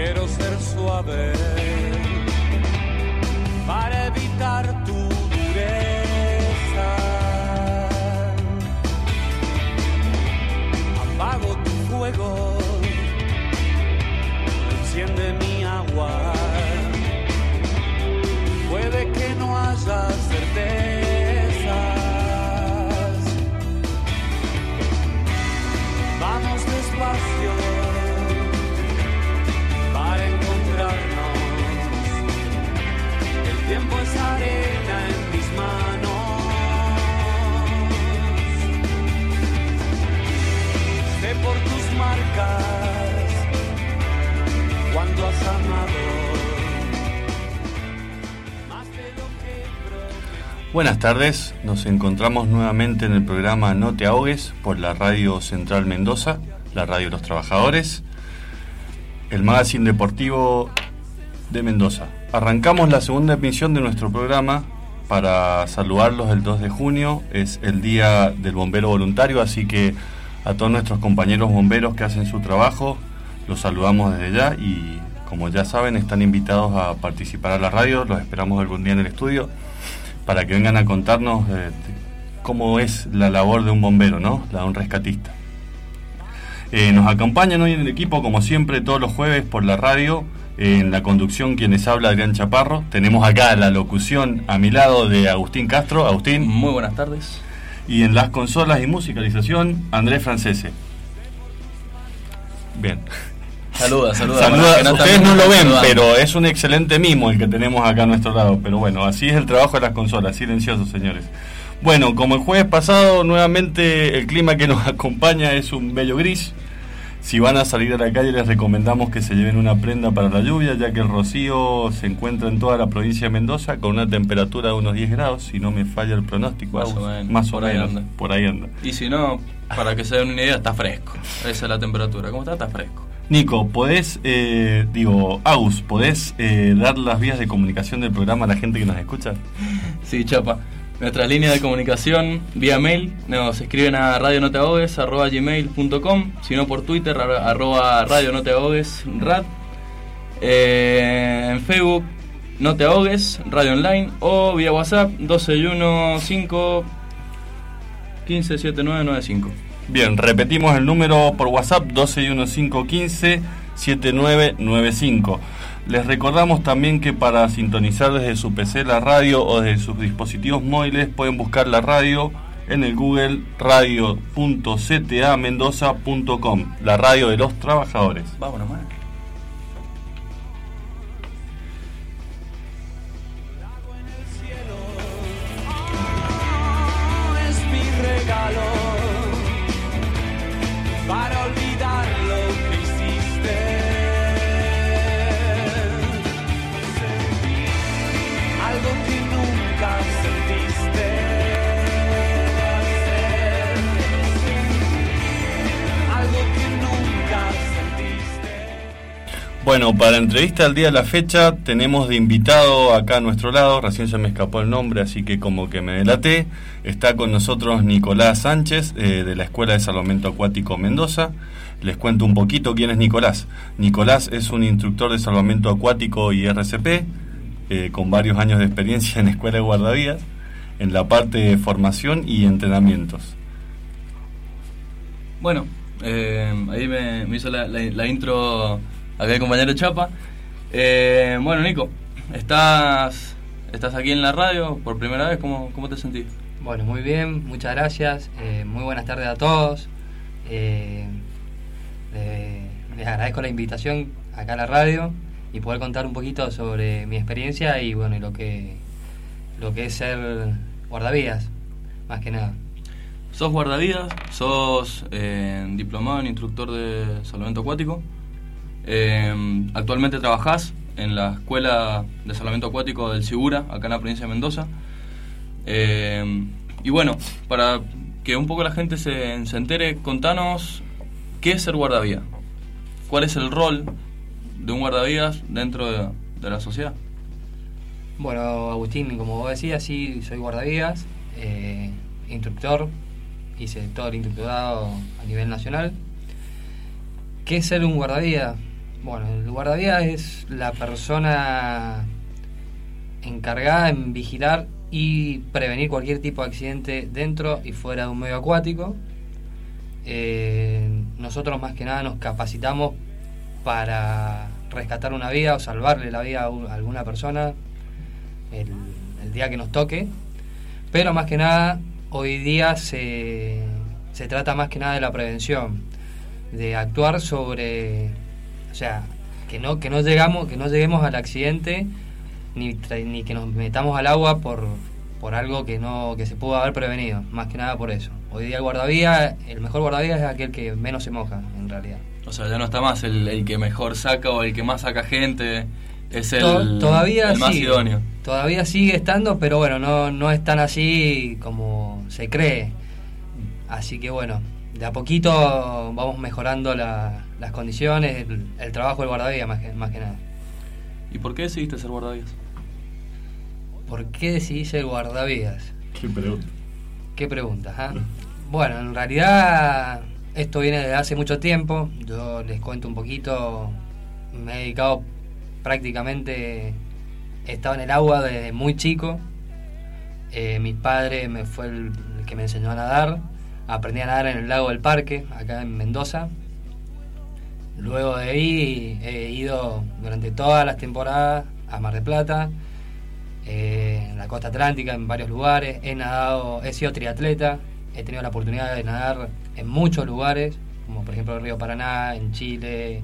quiero ser suave para evitar tu dureza. Apago tu fuego, enciende mi agua. Puede que no haya certezas. Vamos despacio para encontrarnos. El tiempo es arena en mis manos. Sé por tus marcas cuando has amado. Buenas tardes, nos encontramos nuevamente en el programa No te ahogues por la Radio Central Mendoza, la Radio de los Trabajadores, el magazine deportivo de Mendoza. Arrancamos la segunda emisión de nuestro programa para saludarlos el 2 de junio, es el Día del Bombero Voluntario, así que a todos nuestros compañeros bomberos que hacen su trabajo, los saludamos desde ya y como ya saben están invitados a participar a la radio, los esperamos algún día en el estudio para que vengan a contarnos cómo es la labor de un bombero, ¿no? La de un rescatista. Nos acompañan hoy en el equipo, como siempre, todos los jueves por la radio, en la conducción quienes habla Adrián Chaparro. Tenemos acá la locución a mi lado de Agustín Castro. Agustín. Muy buenas tardes. Y en las consolas y musicalización, Andrés Francese. Bien. Saluda. Ustedes no lo ven, pero es un excelente mimo el que tenemos acá a nuestro lado. Pero bueno, así es el trabajo de las consolas, silenciosos, señores. Bueno, como el jueves pasado, nuevamente el clima que nos acompaña es un bello gris. Si van a salir a la calle les recomendamos que se lleven una prenda para la lluvia, ya que el rocío se encuentra en toda la provincia de Mendoza con una temperatura de unos 10 grados, si no me falla el pronóstico. Más o menos, por ahí anda. Y si no, para que se den una idea, está fresco. Esa es la temperatura. ¿Cómo está? Está fresco. Nico, ¿podés, Agus, ¿podés dar las vías de comunicación del programa a la gente que nos escucha? Sí, Chapa. Nuestras líneas de comunicación vía mail nos escriben a radionoteahogues@gmail.com, sino por Twitter @radionoteahogues_rad, en Facebook No Te Ahogues, Radio Online, o vía WhatsApp 1215-157995. Bien, repetimos el número por WhatsApp 1215-157995. Les recordamos también que para sintonizar desde su PC la radio o desde sus dispositivos móviles pueden buscar la radio en el Google radio.ctamendoza.com, la radio de los trabajadores. Vámonos, man. Es mi regalo para olvidar lo que hiciste. Algo que nunca sentiste. Algo que nunca sentiste. Bueno, para la entrevista del día de la fecha tenemos de invitado acá a nuestro lado, recién se me escapó el nombre, así que como que me delaté. Está con nosotros Nicolás Sánchez, de la Escuela de Salvamento Acuático Mendoza. Les cuento un poquito quién es Nicolás. Nicolás es un instructor de salvamento acuático y RCP, con varios años de experiencia en Escuela de Guardavidas, en la parte de formación y entrenamientos. Bueno, ahí me hizo la intro acá el compañero Chapa. Bueno, Nico, estás aquí en la radio por primera vez. ¿Cómo te sentís? Bueno, muy bien, muchas gracias. Muy buenas tardes a todos. Les agradezco la invitación acá a la radio y poder contar un poquito sobre mi experiencia y bueno, lo que es ser guardavidas, más que nada. Sos guardavidas, sos diplomado en instructor de salvamento acuático. Actualmente trabajás en la Escuela de Salvamento Acuático del Sigura, acá en la provincia de Mendoza. Y bueno, para que un poco la gente se entere, contanos qué es ser guardavía. ¿Cuál es el rol de un guardavidas dentro de la sociedad? Bueno, Agustín, como vos decías, sí, soy guardavidas, instructor, hice todo el instructorado a nivel nacional. ¿Qué es ser un guardavidas? Bueno, el guardavidas es la persona encargada en vigilar y prevenir cualquier tipo de accidente dentro y fuera de un medio acuático. Nosotros más que nada nos capacitamos para rescatar una vida o salvarle la vida a alguna persona el día que nos toque, pero más que nada hoy día se trata más que nada de la prevención, de actuar sobre, o sea, que no lleguemos al accidente ni que nos metamos al agua por algo que se pudo haber prevenido, más que nada por eso. Hoy día el mejor guardavidas es aquel que menos se moja, en realidad. O sea, ya no está más el que mejor saca o el que más saca gente, es todavía el más sigue, idóneo. Todavía sigue estando, pero bueno, no es tan así como se cree. Así que bueno, de a poquito vamos mejorando las condiciones, el trabajo del guardavidas más que nada. ¿Y por qué decidiste ser guardavidas? ¿Por qué decidí ser guardavidas? ¿Qué preguntas? Bueno, en realidad esto viene desde hace mucho tiempo. Yo les cuento un poquito. Me he dedicado prácticamente, he estado en el agua desde muy chico. Mi padre fue el que me enseñó a nadar. Aprendí a nadar en el lago del Parque, acá en Mendoza. Luego de ahí he ido durante todas las temporadas a Mar del Plata, en la costa atlántica, en varios lugares. He sido triatleta, he tenido la oportunidad de nadar en muchos lugares, como por ejemplo el río Paraná, en Chile,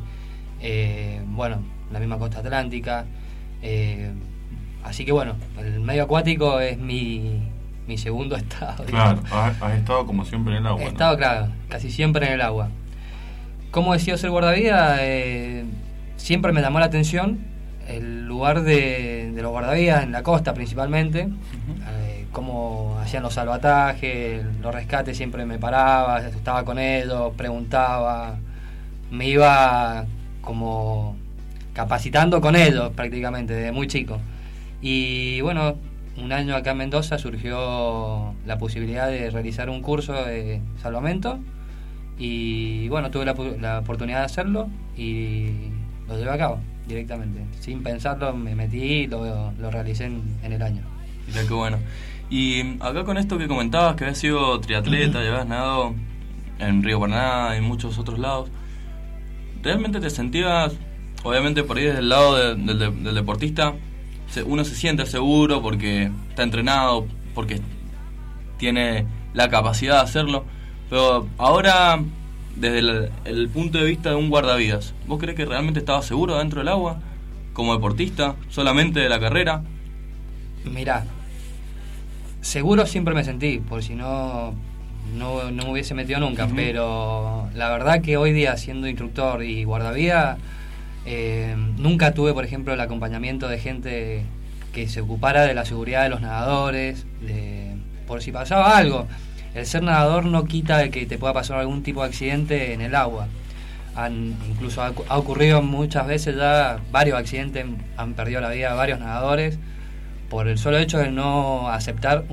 la misma costa atlántica. Así que bueno, el medio acuático es mi segundo estado. Claro, has estado como siempre en el agua. He estado, claro, casi siempre en el agua. ¿Cómo decidió ser guardavidas? Siempre me llamó la atención el lugar de los guardavidas en la costa principalmente. Cómo hacían los salvatajes, los rescates, siempre me paraba, estaba con ellos, preguntaba, me iba como capacitando con ellos prácticamente desde muy chico. Y bueno, un año acá en Mendoza surgió la posibilidad de realizar un curso de salvamento y bueno, tuve la oportunidad de hacerlo y lo llevé a cabo directamente, sin pensarlo me metí y lo realicé en el año. Mira qué bueno. Y acá con esto que comentabas, que habías sido triatleta y habías nadado en Río Paraná y en muchos otros lados, ¿realmente te sentías, obviamente por ahí desde el lado del deportista, uno se siente seguro porque está entrenado, porque tiene la capacidad de hacerlo, pero ahora desde el punto de vista de un guardavidas, ¿vos crees que realmente estabas seguro dentro del agua como deportista, solamente de la carrera? Mirá, seguro siempre me sentí, por si no me hubiese metido nunca, pero la verdad que hoy día siendo instructor y guardavidas, nunca tuve, por ejemplo, el acompañamiento de gente que se ocupara de la seguridad de los nadadores, por si pasaba algo. El ser nadador no quita de que te pueda pasar algún tipo de accidente en el agua. Incluso ha ocurrido muchas veces ya, varios accidentes, han perdido la vida varios nadadores por el solo hecho de no aceptar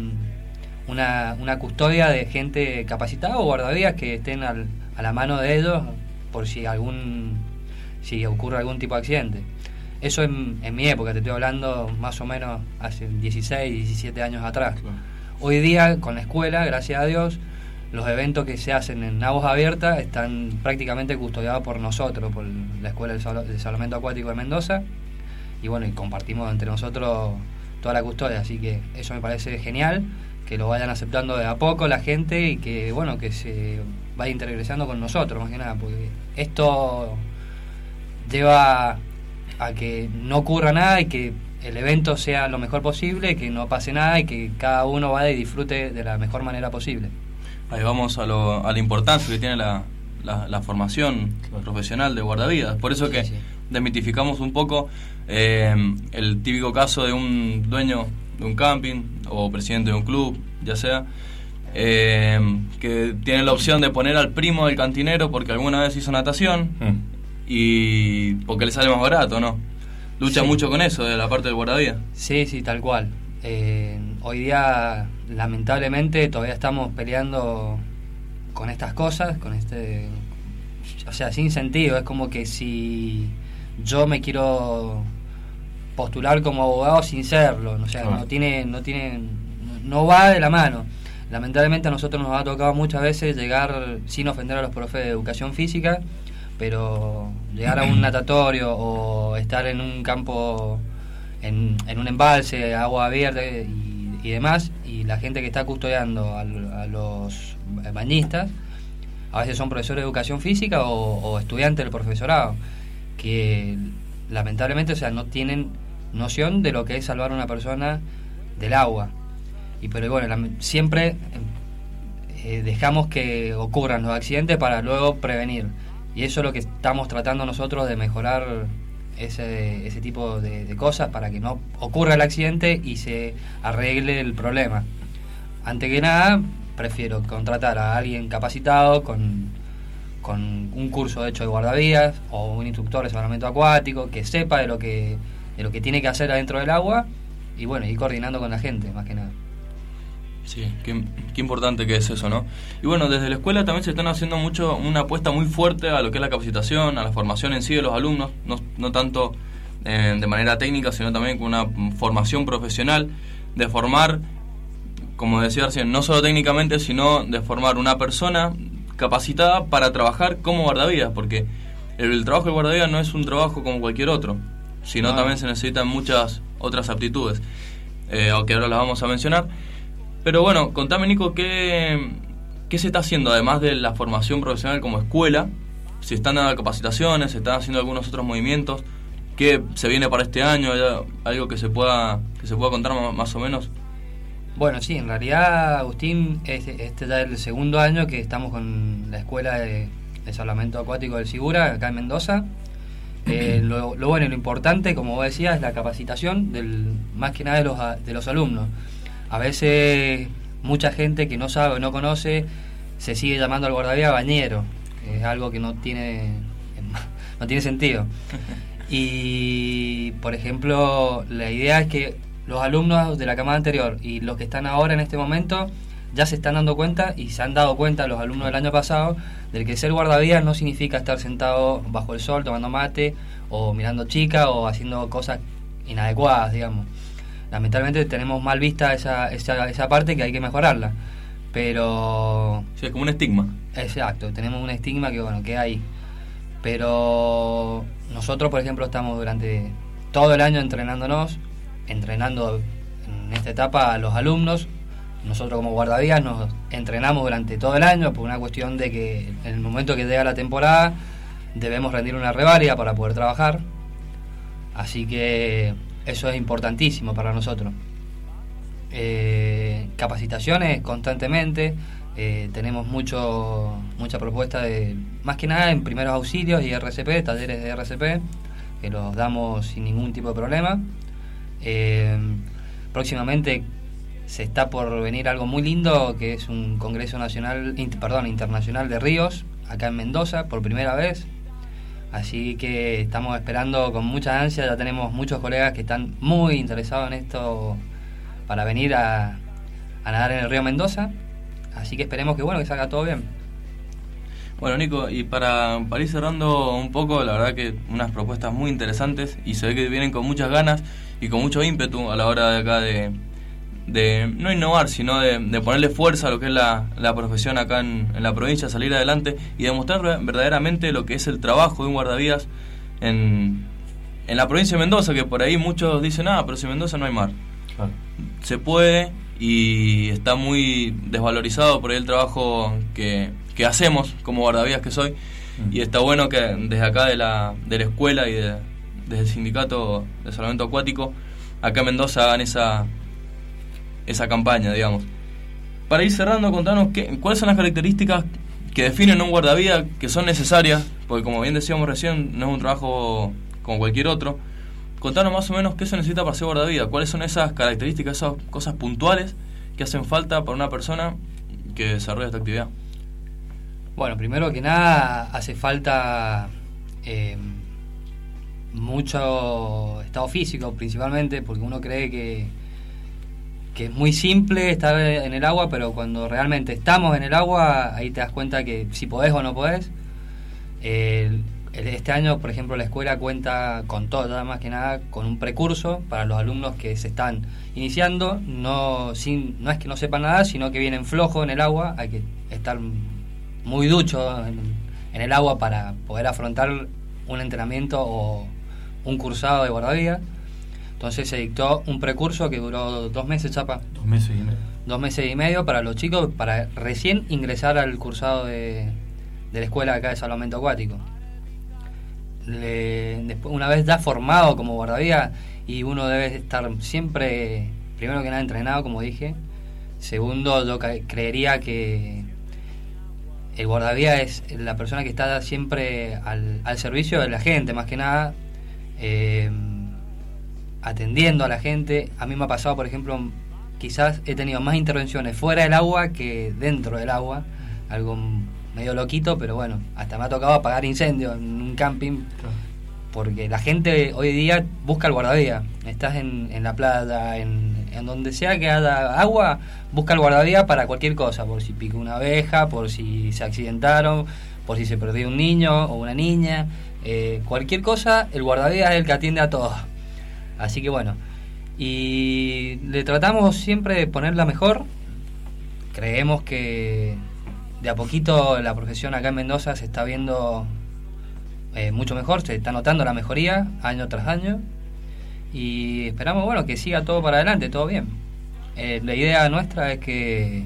una custodia de gente capacitada o guardavidas que estén a la mano de ellos por si ocurre algún tipo de accidente. Eso en mi época, te estoy hablando más o menos hace 16, 17 años atrás. Claro. Hoy día, con la escuela, gracias a Dios, los eventos que se hacen en aguas abiertas están prácticamente custodiados por nosotros, por la Escuela de Salvamento Acuático de Mendoza, y bueno, y compartimos entre nosotros toda la custodia, así que eso me parece genial, que lo vayan aceptando de a poco la gente y que bueno, que se vaya interiorizando con nosotros, más que nada, porque esto lleva a que no ocurra nada y que el evento sea lo mejor posible, que no pase nada y que cada uno vaya y disfrute de la mejor manera posible. Ahí vamos a la importancia que tiene la formación profesional de guardavidas. Por eso que desmitificamos un poco el típico caso de un dueño de un camping o presidente de un club, ya sea, que tiene la opción de poner al primo del cantinero porque alguna vez hizo natación y porque le sale más barato, ¿no? Lucha mucho con eso de la parte del guardavidas. Sí, tal cual. Hoy día, lamentablemente, todavía estamos peleando con estas cosas, o sea, sin sentido. Es como que si yo me quiero postular como abogado sin serlo, o sea, no va de la mano. Lamentablemente a nosotros nos ha tocado muchas veces llegar, sin ofender a los profes de educación física, pero llegar a un natatorio o estar en un campo, en un embalse, agua abierta y demás, y la gente que está custodiando a los bañistas a veces son profesores de educación física o estudiantes del profesorado, que lamentablemente, o sea, no tienen noción de lo que es salvar a una persona del agua. Pero bueno, siempre dejamos que ocurran los accidentes para luego prevenir, y eso es lo que estamos tratando nosotros de mejorar, ese tipo de cosas, para que no ocurra el accidente y se arregle el problema. Antes que nada, prefiero contratar a alguien capacitado con un curso hecho de guardavías o un instructor de salvamento acuático que sepa de lo que tiene que hacer adentro del agua, y bueno, ir coordinando con la gente, más que nada. Sí, qué importante que es eso, ¿no? Y bueno, desde la escuela también se están haciendo una apuesta muy fuerte a lo que es la capacitación, a la formación en sí de los alumnos, no tanto de manera técnica, sino también con una formación profesional, de formar, como decía recién, no solo técnicamente, sino de formar una persona capacitada para trabajar como guardavidas, porque el trabajo de guardavidas no es un trabajo como cualquier otro, sino también se necesitan muchas otras aptitudes, aunque ahora las vamos a mencionar. Pero bueno, contame, Nico, ¿qué se está haciendo además de la formación profesional como escuela? Si están dando capacitaciones, se están haciendo algunos otros movimientos, ¿qué se viene para este año? ¿Algo que se pueda contar más o menos? Bueno, sí, en realidad, Agustín, este ya es el segundo año que estamos con la escuela de salvamento acuático del Sigura, acá en Mendoza. Lo bueno y lo importante, como vos decías, es la capacitación más que nada de los alumnos. A veces mucha gente que no sabe o no conoce se sigue llamando al guardavidas bañero. Es algo que no tiene sentido. Y, por ejemplo, la idea es que los alumnos de la camada anterior y los que están ahora en este momento ya se están dando cuenta, y se han dado cuenta los alumnos del año pasado, de que ser guardavidas no significa estar sentado bajo el sol tomando mate o mirando chicas o haciendo cosas inadecuadas, digamos. Lamentablemente tenemos mal vista esa parte, que hay que mejorarla, pero... Sí, es como un estigma. Exacto, tenemos un estigma que hay. Pero nosotros, por ejemplo, estamos durante todo el año entrenando en esta etapa a los alumnos. Nosotros como guardavías nos entrenamos durante todo el año por una cuestión de que en el momento que llega la temporada debemos rendir una reválida para poder trabajar. Así que eso es importantísimo para nosotros. Capacitaciones constantemente, tenemos mucha propuesta más que nada en primeros auxilios y RCP, talleres de RCP, que los damos sin ningún tipo de problema. Próximamente se está por venir algo muy lindo, que es un congreso internacional de ríos, acá en Mendoza, por primera vez. Así que estamos esperando con mucha ansia, ya tenemos muchos colegas que están muy interesados en esto para venir a nadar en el río Mendoza. Así que esperemos que salga todo bien. Bueno, Nico, y para ir cerrando un poco, la verdad que unas propuestas muy interesantes, y se ve que vienen con muchas ganas y con mucho ímpetu a la hora de acá de no innovar, sino de ponerle fuerza a lo que es la profesión acá en la provincia, salir adelante y demostrar verdaderamente lo que es el trabajo de un guardavidas en la provincia de Mendoza, que por ahí muchos dicen, pero si en Mendoza no hay mar. Claro. Se puede, y está muy desvalorizado por ahí el trabajo que hacemos como guardavidas que soy, y está bueno que desde acá de la escuela y desde el sindicato de salvamento acuático acá en Mendoza hagan esa campaña, digamos. Para ir cerrando, contanos cuáles son las características que definen un guardavidas, que son necesarias, porque como bien decíamos recién, no es un trabajo como cualquier otro. Contanos más o menos qué se necesita para ser guardavidas, cuáles son esas características, esas cosas puntuales que hacen falta para una persona que desarrolla esta actividad. Bueno, primero que nada hace falta mucho estado físico, principalmente, porque uno cree que es muy simple estar en el agua, pero cuando realmente estamos en el agua, ahí te das cuenta que si podés o no podés. Este año, por ejemplo, la escuela cuenta con todo, más que nada, con un precurso para los alumnos que se están iniciando. No es que no sepan nada, sino que vienen flojos en el agua. Hay que estar muy ducho en el agua para poder afrontar un entrenamiento o un cursado de guardavidas. Entonces se dictó un precurso que duró 2 meses, Chapa. 2 meses y medio. 2 meses y medio para los chicos, para recién ingresar al cursado de la escuela acá de salvamento acuático. Después, una vez ya formado como guardavía, y uno debe estar siempre, primero que nada, entrenado, como dije. Segundo, yo creería que el guardavía es la persona que está siempre al servicio de la gente, más que nada, atendiendo a la gente. A mí me ha pasado, por ejemplo, quizás he tenido más intervenciones fuera del agua que dentro del agua, algo medio loquito, pero bueno, hasta me ha tocado apagar incendios en un camping, porque la gente hoy día busca el guardavía. Estás en la playa, en donde sea que haya agua, busca el guardavía para cualquier cosa, por si pica una abeja, por si se accidentaron, por si se perdió un niño o una niña, cualquier cosa, el guardavía es el que atiende a todos. Así que bueno, y le tratamos siempre de ponerla mejor. Creemos que de a poquito la profesión acá en Mendoza se está viendo mucho mejor, se está notando la mejoría año tras año, y esperamos, bueno, que siga todo para adelante, todo bien. La idea nuestra es que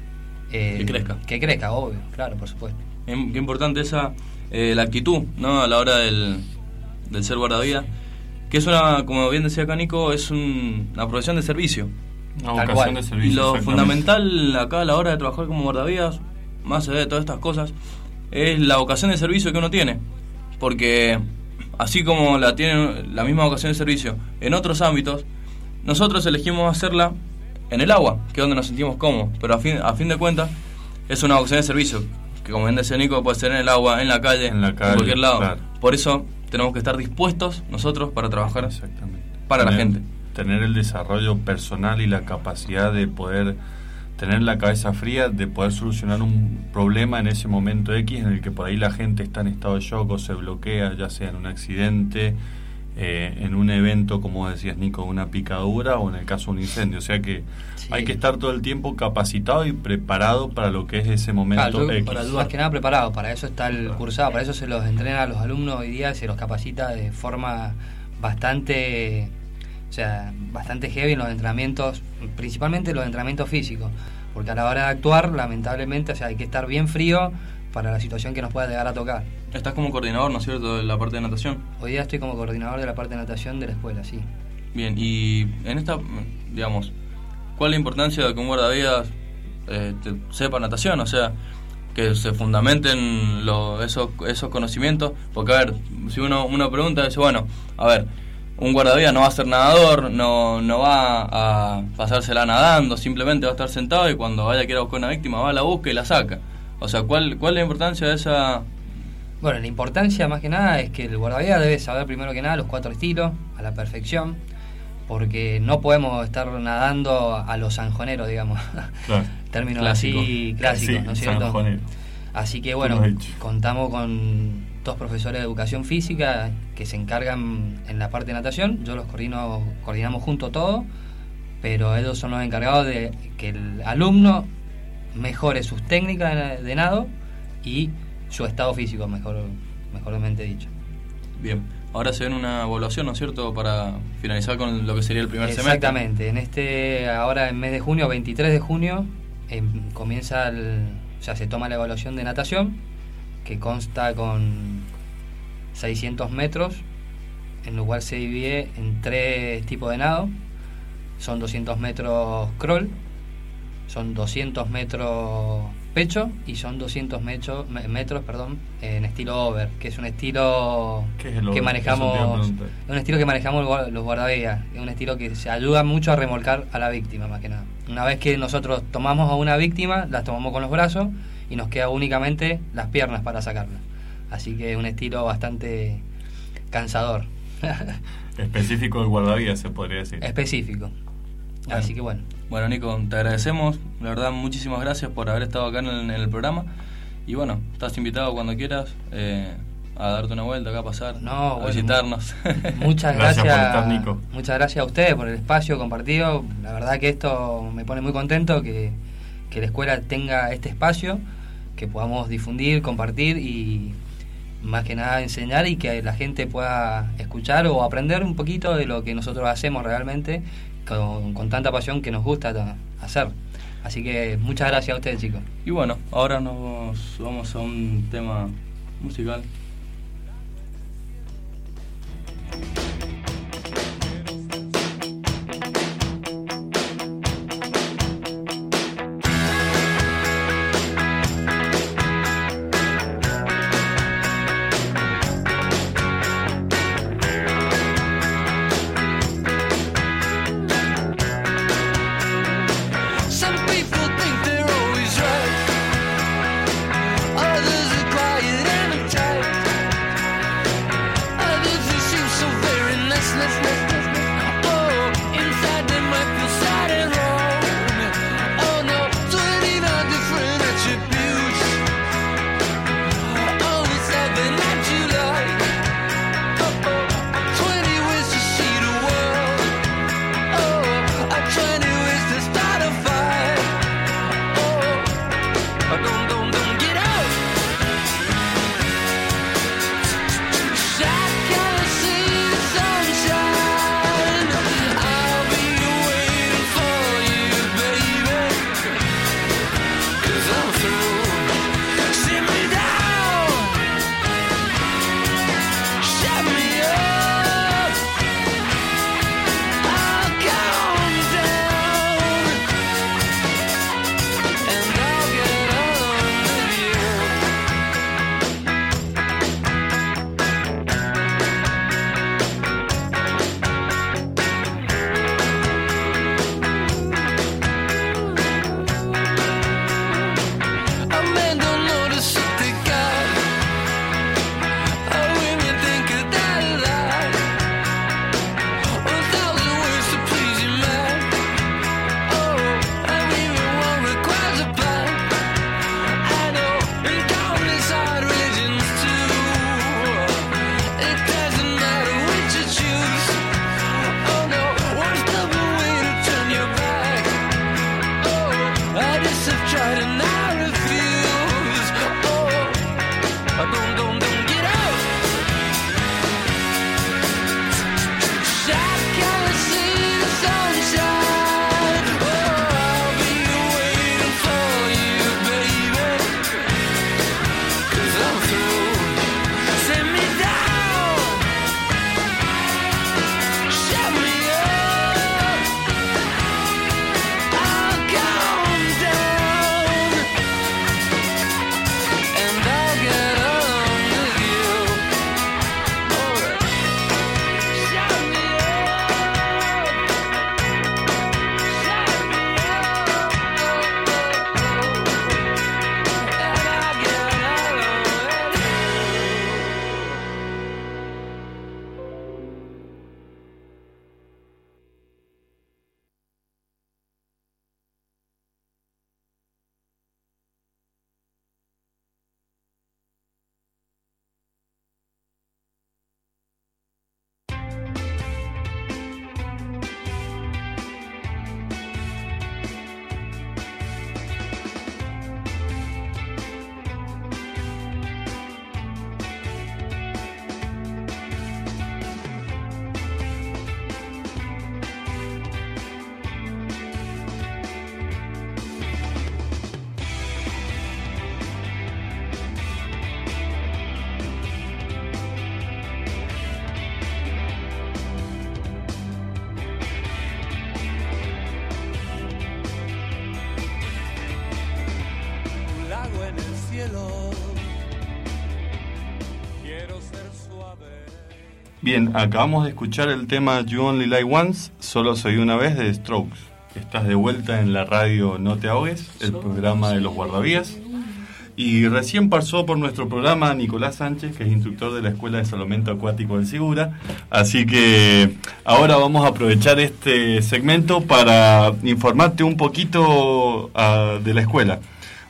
crezca, obvio, claro, por supuesto. Qué importante esa la actitud, ¿no? A la hora del ser guardavidas, que es una, como bien decía acá Nico, es una profesión de servicio. Una vocación de servicio. Y lo fundamental acá a la hora de trabajar como guardavidas, más allá de todas estas cosas, es la vocación de servicio que uno tiene. Porque así como la tiene la misma vocación de servicio en otros ámbitos, nosotros elegimos hacerla en el agua, que es donde nos sentimos cómodos. Pero a fin de cuentas es una vocación de servicio, que como bien decía Nico, puede ser en el agua, en la calle, en cualquier lado. Claro. Por eso tenemos que estar dispuestos nosotros para trabajar para la gente. Tener el desarrollo personal y la capacidad de poder tener la cabeza fría, de poder solucionar un problema en ese momento X en el que por ahí la gente está en estado de shock o se bloquea, ya sea en un accidente, en un evento, como decías Nico, una picadura, o en el caso de un incendio. O sea que hay que estar todo el tiempo capacitado y preparado para lo que es ese momento X. Más que nada preparado, para eso está el cursado, para eso se los entrena a los alumnos hoy día, se los capacita de forma bastante heavy en los entrenamientos, principalmente los entrenamientos físicos, porque a la hora de actuar, lamentablemente, hay que estar bien frío para la situación que nos pueda llegar a tocar. Estás como coordinador, ¿no es cierto?, de la parte de natación. Hoy día estoy como coordinador de la parte de natación de la escuela, sí. Bien, y en esta, digamos, ¿cuál es la importancia de que un guardavidas sepa natación? O sea, que se fundamenten esos conocimientos, porque a ver, si uno pregunta, dice, bueno, a ver, un guardavidas no va a ser nadador, no va a pasársela nadando, simplemente va a estar sentado y cuando vaya a querer buscar una víctima va a la busca y la saca. O sea, ¿cuál es la importancia de esa...? Bueno, la importancia más que nada es que el guardavidas debe saber primero que nada los 4 estilos a la perfección, porque no podemos estar nadando a los sanjoneros, digamos. Claro. Términos así clásicos, sí, ¿no es cierto? Sanjonero. Así que bueno, contamos con 2 profesores de educación física que se encargan en la parte de natación. Yo los coordinamos juntos todo, pero ellos son los encargados de que el alumno mejore sus técnicas de nado y su estado físico, mejormente dicho. Bien, ahora se ven una evaluación, ¿no es cierto?, para finalizar con lo que sería el primer semestre. Exactamente, ahora en mes de junio, 23 de junio, comienza se toma la evaluación de natación, que consta con 600 metros, en lo cual se divide en 3 tipos de nado. Son 200 metros crawl, son 200 metros pecho y son 200 metros en estilo over, que es un estilo que manejamos, los guardavidas. Es un estilo que se ayuda mucho a remolcar a la víctima, más que nada. Una vez que nosotros tomamos a una víctima, las tomamos con los brazos y nos queda únicamente las piernas para sacarla. Así que es un estilo bastante cansador. Específico del guardavidas, se podría decir. Específico. Bueno. Así que bueno. Bueno, Nico, te agradecemos, la verdad, muchísimas gracias por haber estado acá en el programa. Y bueno, estás invitado cuando quieras a darte una vuelta acá, a pasar, a visitarnos. Muchas gracias por estar, Nico. Muchas gracias a ustedes por el espacio compartido. La verdad que esto me pone muy contento que la escuela tenga este espacio, que podamos difundir, compartir y más que nada enseñar, y que la gente pueda escuchar o aprender un poquito de lo que nosotros hacemos realmente con tanta pasión que nos gusta hacer. Así que muchas gracias a ustedes, chicos. Y bueno, ahora nos vamos a un tema musical. Bien, acabamos de escuchar el tema You Only Live Once, Solo Soy Una Vez, de The Strokes. Estás de vuelta en la radio No Te Ahogues, el programa de los guardavías. Y recién pasó por nuestro programa Nicolás Sánchez, que es instructor de la Escuela de Salvamento Acuático del Sigura. Así que ahora vamos a aprovechar este segmento para informarte un poquito de la escuela.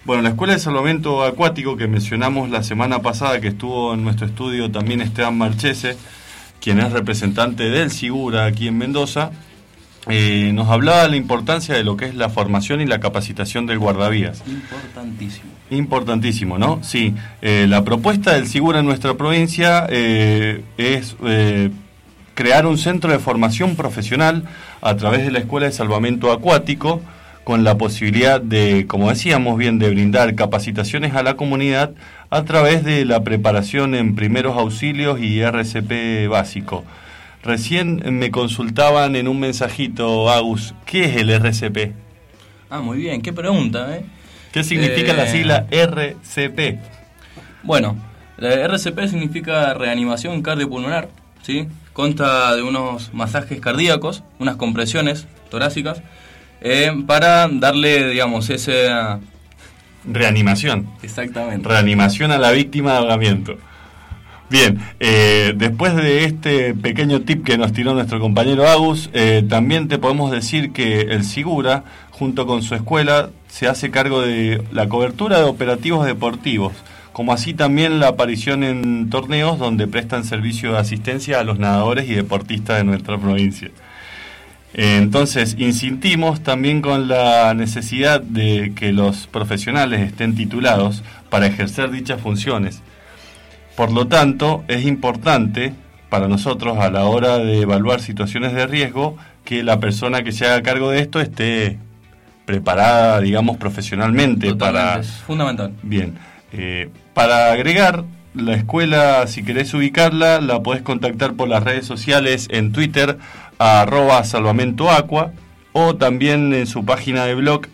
Bueno, la Escuela de Salvamento Acuático que mencionamos la semana pasada, que estuvo en nuestro estudio también Esteban Marchese, quien es representante del SIGURA aquí en Mendoza, nos hablaba de la importancia de lo que es la formación y la capacitación del guardavías. Importantísimo, ¿no? Sí. La propuesta del SIGURA en nuestra provincia es crear un centro de formación profesional a través de la Escuela de Salvamento Acuático, con la posibilidad de, como decíamos bien, de brindar capacitaciones a la comunidad a través de la preparación en primeros auxilios y RCP básico. Recién me consultaban en un mensajito, Agus, ¿qué es el RCP? Muy bien, qué pregunta, ¿eh? ¿Qué significa la sigla RCP? Bueno, la RCP significa reanimación cardiopulmonar, ¿sí? Consta de unos masajes cardíacos, unas compresiones torácicas, para darle, digamos, esa... Reanimación. Exactamente. Reanimación a la víctima de ahogamiento. Bien, después de este pequeño tip que nos tiró nuestro compañero Agus, también te podemos decir que el SIGURA, junto con su escuela, se hace cargo de la cobertura de operativos deportivos, como así también la aparición en torneos donde prestan servicio de asistencia a los nadadores y deportistas de nuestra provincia. Entonces, insistimos también con la necesidad de que los profesionales estén titulados para ejercer dichas funciones. Por lo tanto, es importante para nosotros a la hora de evaluar situaciones de riesgo que la persona que se haga cargo de esto esté preparada, digamos, profesionalmente. Totalmente, es fundamental. Bien, para agregar, la escuela, si querés ubicarla, la podés contactar por las redes sociales en Twitter, @salvamentoaqua, o también en su página de blog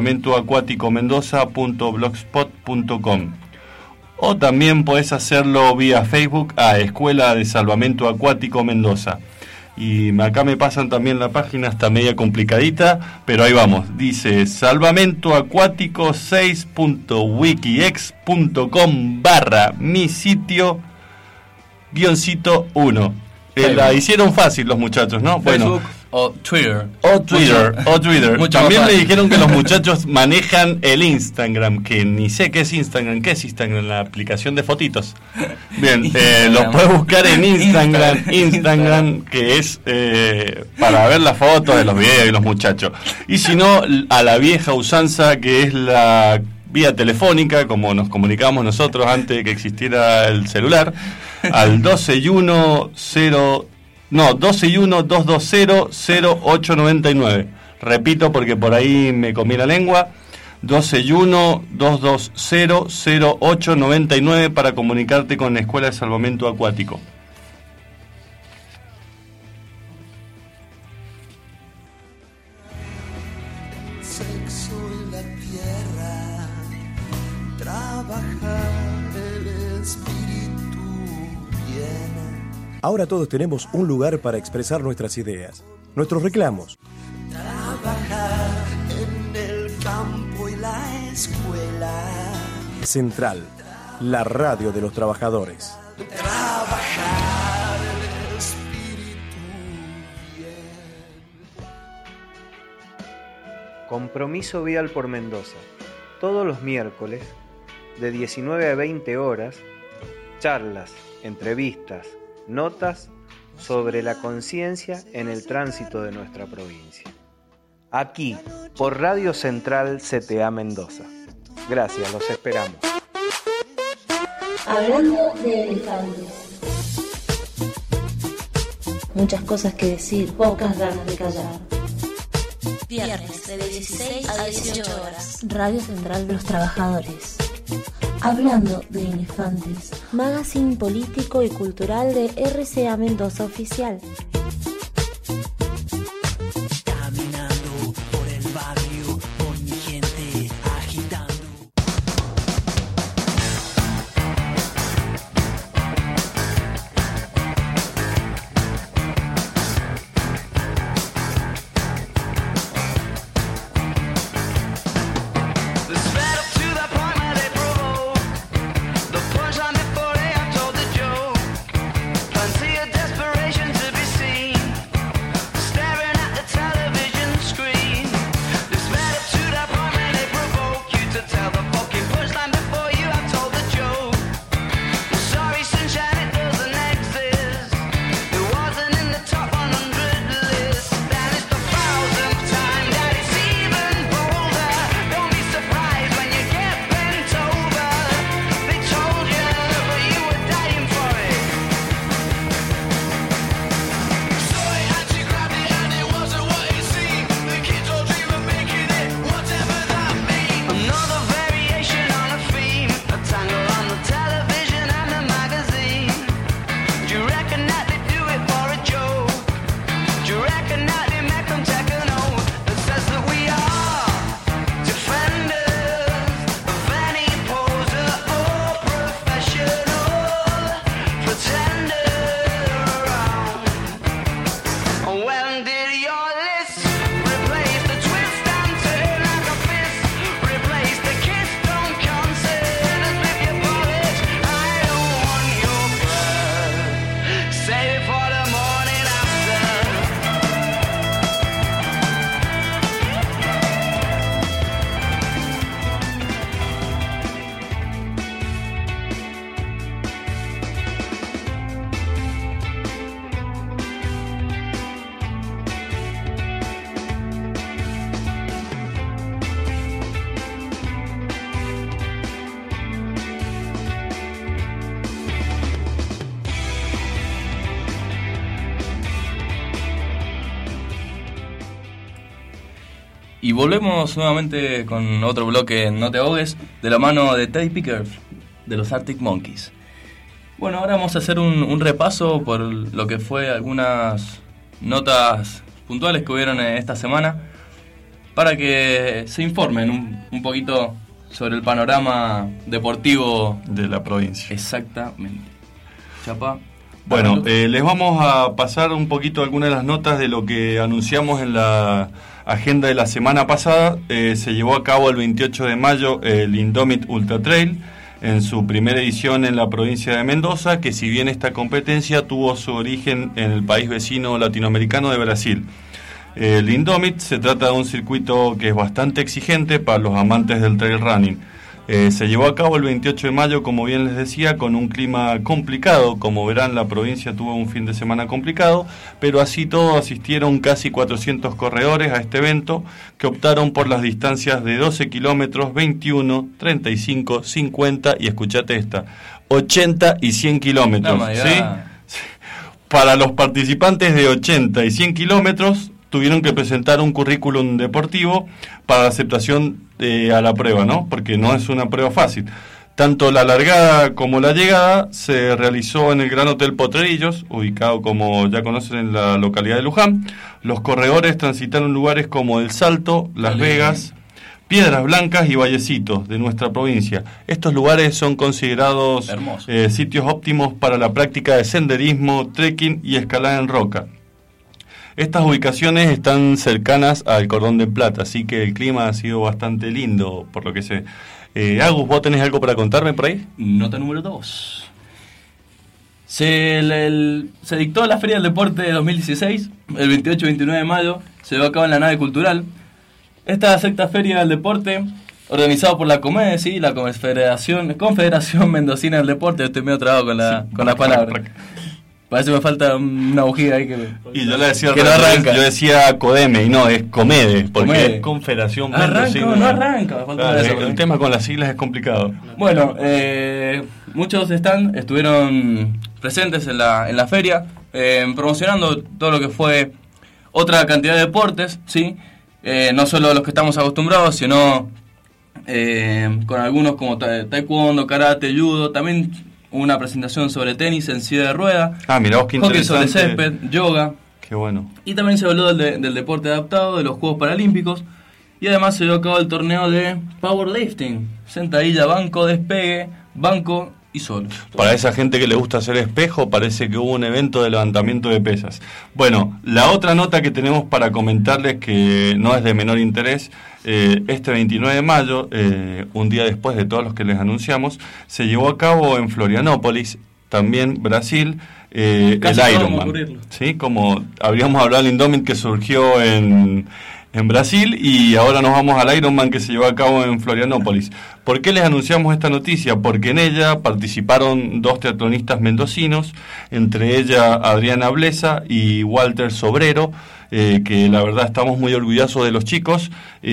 salvamentoacuaticomendoza.blogspot.com, o también podés hacerlo vía Facebook a Escuela de Salvamento Acuático Mendoza. Y acá me pasan también la página, está media complicadita, pero ahí vamos. Dice salvamentoacuático6.wikiex.com/mi sitio _1. La hicieron fácil los muchachos, ¿no? Facebook, bueno, o Twitter. O Twitter. También me dijeron que los muchachos manejan el Instagram, que ni sé qué es Instagram. ¿Qué es Instagram? La aplicación de fotitos. Bien, los puedes buscar en Instagram, que es para ver las fotos de los videos y los muchachos. Y si no, a la vieja usanza, que es la vía telefónica, como nos comunicábamos nosotros antes de que existiera el celular, al 221-220-0899. Repito porque por ahí me comí la lengua. 221-220-0899 para comunicarte con la Escuela de Salvamento Acuático. Ahora todos tenemos un lugar para expresar nuestras ideas, nuestros reclamos. Trabajar en el campo y la escuela. Central, la radio de los trabajadores. Trabajar el espíritu bien. Compromiso vial por Mendoza. Todos los miércoles, de 19 a 20 horas, charlas, entrevistas, notas sobre la conciencia en el tránsito de nuestra provincia. Aquí, por Radio Central CTA Mendoza. Gracias, los esperamos. Hablando de elefantes. Muchas cosas que decir, pocas ganas de callar. Viernes de 16 a 18 horas. Radio Central de los Trabajadores. Hablando de elefantes. Magazine político y cultural de RCA Mendoza Oficial. Caminando por el barrio con mi gente agitando. Desperation to be seen. Y volvemos nuevamente con otro bloque en No Te Ahogues, de la mano de Teddy Pickers, de los Arctic Monkeys. Bueno, ahora vamos a hacer un repaso por lo que fue algunas notas puntuales que hubieron esta semana, para que se informen un poquito sobre el panorama deportivo de la provincia. Exactamente. Chapa. Bueno, les vamos a pasar un poquito algunas de las notas de lo que anunciamos en la agenda de la semana pasada. Se llevó a cabo el 28 de mayo el Indomit Ultra Trail, en su primera edición en la provincia de Mendoza, que si bien esta competencia tuvo su origen en el país vecino latinoamericano de Brasil. El Indomit se trata de un circuito que es bastante exigente para los amantes del trail running. Se llevó a cabo el 28 de mayo, como bien les decía, con un clima complicado. Como verán, la provincia tuvo un fin de semana complicado, pero así todo asistieron casi 400 corredores a este evento, que optaron por las distancias de 12 kilómetros, 21, 35, 50 y escuchate esta, 80 y 100 kilómetros. ¿Sí? Para los participantes de 80 y 100 kilómetros tuvieron que presentar un currículum deportivo para la aceptación a la prueba, ¿no? Porque no es una prueba fácil. Tanto la largada como la llegada se realizó en el Gran Hotel Potrerillos, ubicado, como ya conocen, en la localidad de Luján. Los corredores transitaron lugares como El Salto, Las Vegas, Piedras Blancas y Vallecitos de nuestra provincia. Estos lugares son considerados sitios óptimos para la práctica de senderismo, trekking y escalada en roca. Estas ubicaciones están cercanas al Cordón de Plata, así que el clima ha sido bastante lindo, por lo que sé. Agus, ¿vos tenés algo para contarme por ahí? Nota número 2. Se dictó la Feria del Deporte de 2016, el 28 y 29 de mayo, se llevó a cabo en la nave cultural. Esta sexta Feria del Deporte, organizada por la COMEDES, la Confederación Mendocina del Deporte. Estoy medio trabado con la palabra. Parece que me falta una bujía ahí que yo le decía que no arranca. Yo decía CODEME y no, es COMEDES, porque es Confederación Mendocina. No arranca. El tema con las siglas es complicado. Bueno, muchos estuvieron presentes en la feria, promocionando todo lo que fue otra cantidad de deportes, ¿sí? No solo los que estamos acostumbrados, sino con algunos como taekwondo, karate, judo, también una presentación sobre tenis en silla de rueda, mirá vos, qué hockey sobre césped, yoga. Qué bueno. Y también se habló del deporte adaptado, de los Juegos Paralímpicos, y además se llevó a cabo el torneo de powerlifting, sentadilla, banco, despegue, banco y solo. Para esa gente que le gusta hacer espejo, parece que hubo un evento de levantamiento de pesas. Bueno, la otra nota que tenemos para comentarles, que no es de menor interés, este 29 de mayo, un día después de todos los que les anunciamos, se llevó a cabo en Florianópolis, también Brasil, el Ironman. ¿Sí? Como habríamos hablado del Indomit, que surgió en Brasil, y ahora nos vamos al Ironman, que se llevó a cabo en Florianópolis. ¿Por qué les anunciamos esta noticia? Porque en ella participaron 2 triatlonistas mendocinos, entre ella Adriana Blesa y Walter Sobrero, que la verdad estamos muy orgullosos de los chicos,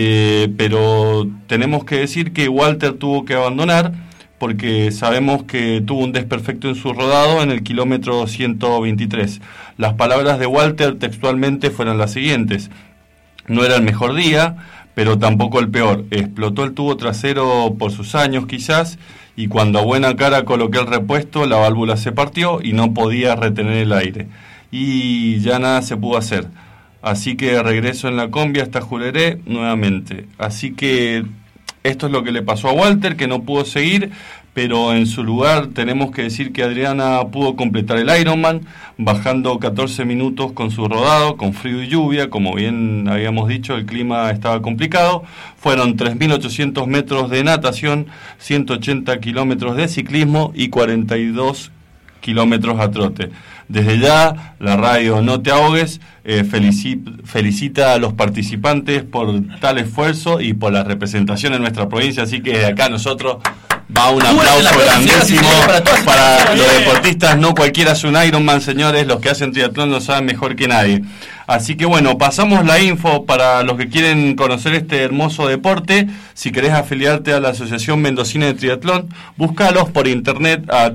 pero tenemos que decir que Walter tuvo que abandonar porque sabemos que tuvo un desperfecto en su rodado en el kilómetro 123. Las palabras de Walter textualmente fueron las siguientes: no era el mejor día, pero tampoco el peor. Explotó el tubo trasero por sus años quizás, y cuando a buena cara coloqué el repuesto, la válvula se partió y no podía retener el aire. Y ya nada se pudo hacer. Así que regreso en la combi hasta Juleré nuevamente. Así que esto es lo que le pasó a Walter, que no pudo seguir, pero en su lugar tenemos que decir que Adriana pudo completar el Ironman, bajando 14 minutos con su rodado, con frío y lluvia. Como bien habíamos dicho, el clima estaba complicado. Fueron 3.800 metros de natación, 180 kilómetros de ciclismo y 42 kilómetros a trote. Desde ya, la radio No Te Ahogues felicita a los participantes por tal esfuerzo y por la representación en nuestra provincia, así que desde acá nosotros va un aplauso grandísimo para los deportistas. No cualquiera hace un Ironman, señores, los que hacen triatlón lo saben mejor que nadie. Así que bueno, pasamos la info para los que quieren conocer este hermoso deporte. Si querés afiliarte a la Asociación Mendocina de Triatlón, búscalos por internet a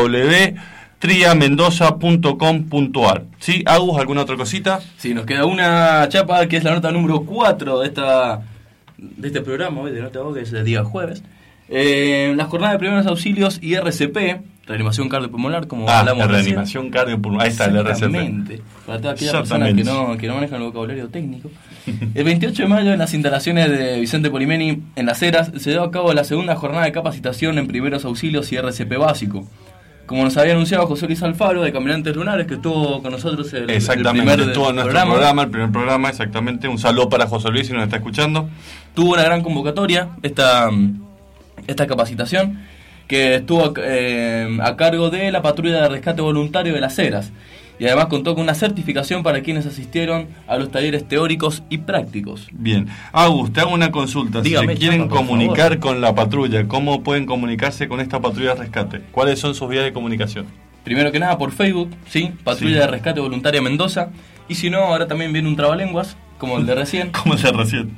www.triamendoza.com.ar. ¿Sí? Agus, ¿alguna otra cosita? Sí, nos queda una chapa que es la nota número 4 de esta de este programa, hoy de No Te Ahogues, el día jueves. La jornada de primeros auxilios y RCP, reanimación cardiopulmonar, como hablamos recién. Reanimación cardiopulmonar, ahí está el RCP. Exactamente, para todas aquellas personas que no manejan el vocabulario técnico. El 28 de mayo, en las instalaciones de Vicente Polimeni, en Las Heras, se dio a cabo la segunda jornada de capacitación en primeros auxilios y RCP básico. Como nos había anunciado José Luis Alfaro, de Caminantes Lunares, que estuvo con nosotros el estuvo en nuestro programa, el primer programa, exactamente. Un saludo para José Luis, si nos está escuchando. Tuvo una gran convocatoria esta capacitación, que estuvo a cargo de la patrulla de rescate voluntario de Las Heras, y además contó con una certificación para quienes asistieron a los talleres teóricos y prácticos. Bien. Agus, te hago una consulta. Dígame, si se quieren Chapa, por comunicar favor. con la patrulla, ¿cómo pueden comunicarse con esta patrulla de rescate? ¿Cuáles son sus vías de comunicación? Primero que nada por Facebook, ¿sí? Patrulla de Rescate Voluntaria Mendoza. Y si no, ahora también viene un trabalenguas, como el de recién. ¿Cómo se recién?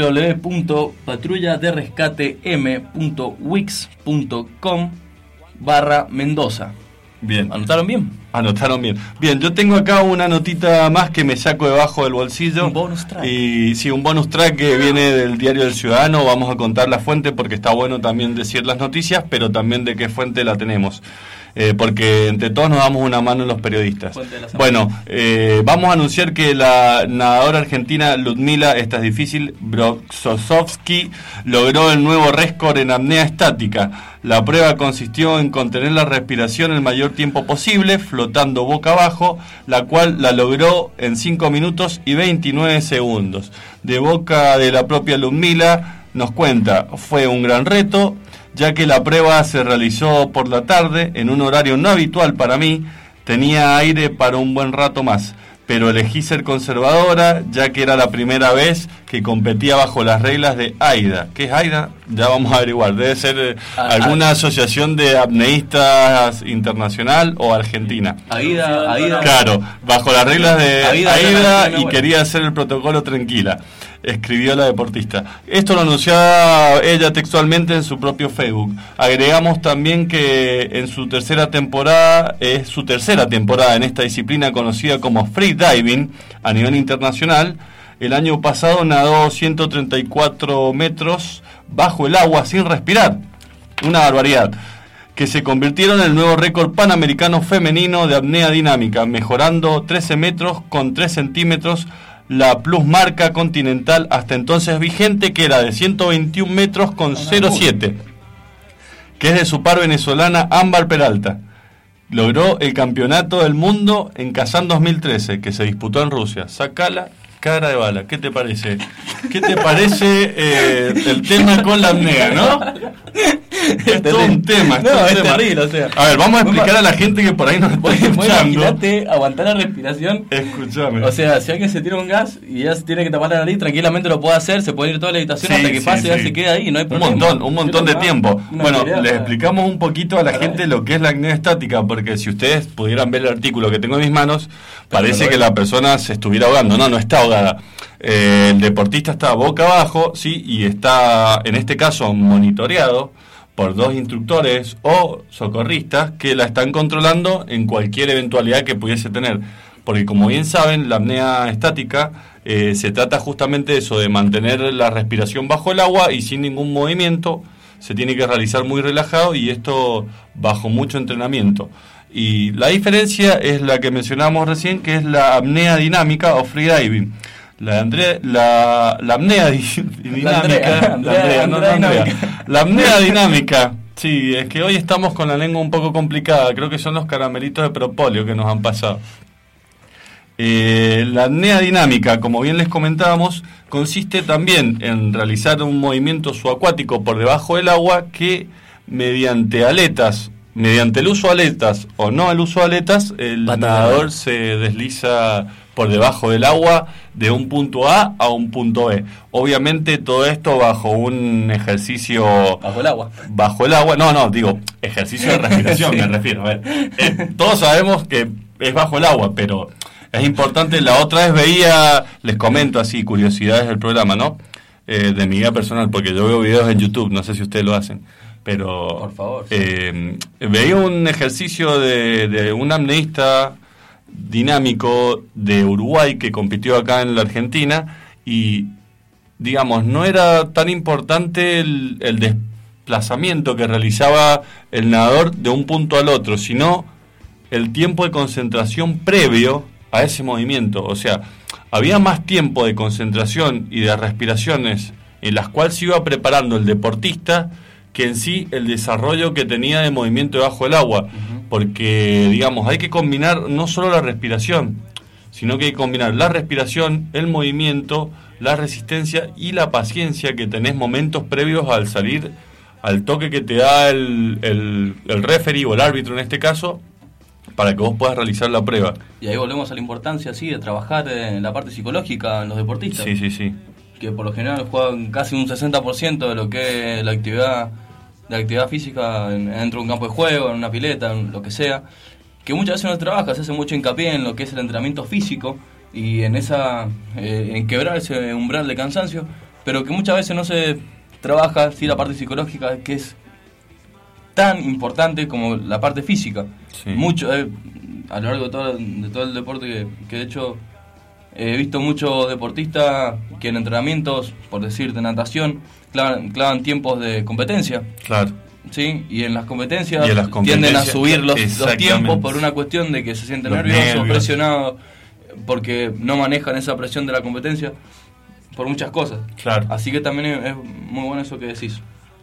www.patrulladerescatem.wix.com/Mendoza. Bien. ¿Anotaron bien? Anotaron bien. Bien, yo tengo acá una notita más que me saco debajo del bolsillo. Un bonus track. Y sí, un bonus track que viene del Diario del Ciudadano. Vamos a contar la fuente porque está bueno también decir las noticias, pero también de qué fuente la tenemos. Porque entre todos nos damos una mano en los periodistas. Bueno, vamos a anunciar que la nadadora argentina Ludmila, esta es difícil, Broksosovsky, logró el nuevo récord en apnea estática. La prueba consistió en contener la respiración el mayor tiempo posible, flotando boca abajo, la cual la logró en 5 minutos y 29 segundos. De boca de la propia Ludmila nos cuenta, fue un gran reto, ya que la prueba se realizó por la tarde, en un horario no habitual para mí, tenía aire para un buen rato más, pero elegí ser conservadora, ya que era la primera vez que competía bajo las reglas de AIDA. ¿Qué es AIDA? Ya vamos a averiguar, debe ser alguna asociación de apneístas internacional o argentina. AIDA. Claro, bajo las reglas de AIDA y bueno. quería hacer el protocolo tranquila. Escribió la deportista. Esto lo anunciaba ella textualmente en su propio Facebook. Agregamos también que en su tercera temporada, es su tercera temporada en esta disciplina conocida como freediving a nivel internacional. El año pasado nadó 134 metros bajo el agua sin respirar. Una barbaridad. Que se convirtieron en el nuevo récord panamericano femenino de apnea dinámica, mejorando 13 metros con 3 centímetros la plusmarca continental hasta entonces vigente, que era de 121 metros con 0,7, que es de su par venezolana Ámbar Peralta. Logró el campeonato del mundo en Kazán 2013, que se disputó en Rusia. Sacala cara de bala. ¿Qué te parece? ¿Qué te parece el tema con la apnea, no? Es todo un tema. Es terrible, o sea. A ver, vamos a explicar a la gente que por ahí nos está escuchando. Imagínate aguantar la respiración. Escúchame. O sea, si alguien se tira un gas y ya se tiene que tapar la nariz, tranquilamente lo puede hacer, se puede ir toda la habitación hasta que pase y ya se queda ahí, no hay problema. Un montón de tiempo. Bueno, les explicamos un poquito a la gente lo que es la apnea estática, porque si ustedes pudieran ver el artículo que tengo en mis manos, parece que la persona se estuviera ahogando. No está ahogada. El deportista está boca abajo, sí, y está en este caso monitoreado por 2 instructores o socorristas que la están controlando en cualquier eventualidad que pudiese tener. Porque como bien saben, la apnea estática se trata justamente de eso, de mantener la respiración bajo el agua y sin ningún movimiento. Se tiene que realizar muy relajado y esto bajo mucho entrenamiento. Y la diferencia es la que mencionábamos recién, que es la apnea dinámica o freediving. La apnea dinámica. La apnea dinámica. Sí, es que hoy estamos con la lengua un poco complicada. Creo que son los caramelitos de propóleo que nos han pasado. La apnea dinámica, como bien les comentábamos, consiste también en realizar un movimiento subacuático por debajo del agua que mediante el uso de aletas o no el uso de aletas, el nadador se desliza por debajo del agua de un punto A a un punto B. Obviamente todo esto bajo un ejercicio... Bajo el agua, digo, ejercicio de respiración me refiero. A ver, todos sabemos que es bajo el agua, pero es importante. La otra vez veía, les comento así, curiosidades del programa, ¿no? De mi vida personal, porque yo veo videos en YouTube, no sé si ustedes lo hacen. Pero por favor, veía un ejercicio de un apneísta dinámico de Uruguay que compitió acá en la Argentina y digamos, no era tan importante el desplazamiento que realizaba el nadador de un punto al otro, sino el tiempo de concentración previo a ese movimiento. O sea, había más tiempo de concentración y de respiraciones en las cuales se iba preparando el deportista que en sí el desarrollo que tenía de movimiento debajo del agua. Porque, digamos, hay que combinar no solo la respiración, sino que hay que combinar la respiración, el movimiento, la resistencia y la paciencia que tenés momentos previos al salir, al toque que te da el referee o el árbitro en este caso, para que vos puedas realizar la prueba. Y ahí volvemos a la importancia, sí, de trabajar en la parte psicológica en los deportistas. Sí. Que por lo general juegan casi un 60% de lo que es la actividad física dentro de un campo de juego, en una pileta, en lo que sea. Que muchas veces no trabaja, se hace mucho hincapié en lo que es el entrenamiento físico y en en quebrar ese umbral de cansancio, pero que muchas veces no se trabaja sí la parte psicológica, que es tan importante como la parte física. Sí. Mucho a lo largo de todo el deporte que de hecho he visto muchos deportistas que en entrenamientos, por decir de natación, clavan tiempos de competencia. Claro. Sí, y en las competencias tienden a subir los tiempos por una cuestión de que se sienten nerviosos, presionados, porque no manejan esa presión de la competencia por muchas cosas. Claro. Así que también es muy bueno eso que decís.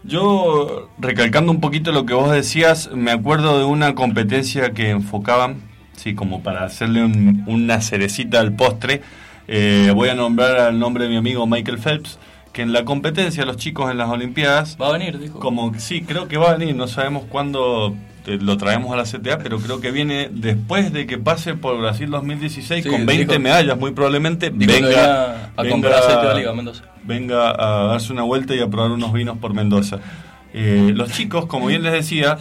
Yo, recalcando un poquito lo que vos decías, me acuerdo de una competencia que enfocaban, sí, como para hacerle una cerecita al postre. Voy a nombrar al nombre de mi amigo Michael Phelps, que en la competencia los chicos en las Olimpiadas... Va a venir, dijo. Como sí, creo que va a venir, no sabemos cuándo lo traemos a la CTA, pero creo que viene después de que pase por Brasil 2016, sí, con 20 medallas, muy probablemente venga a comprar aceite de oliva a Mendoza. Venga a darse una vuelta y a probar unos vinos por Mendoza. Los chicos, como bien les decía,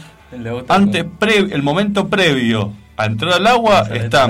el momento previo a entrar al agua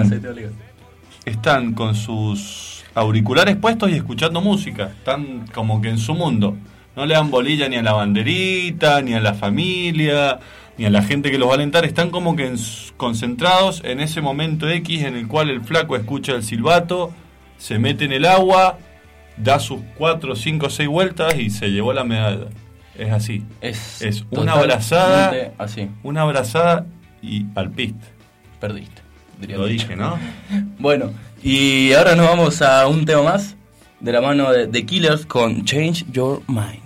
están con sus auriculares puestos y escuchando música, están como que en su mundo, no le dan bolilla ni a la banderita, ni a la familia, ni a la gente que los va a alentar, están como que concentrados en ese momento X en el cual el flaco escucha el silbato, se mete en el agua, da sus 4, 5, 6 vueltas y se llevó la medalla. Es así, es una abrazada, así. Una abrazada y al piste. Perdiste. Lo dije, ¿no? Bueno, y ahora nos vamos a un tema más de la mano de The Killers con Change Your Mind.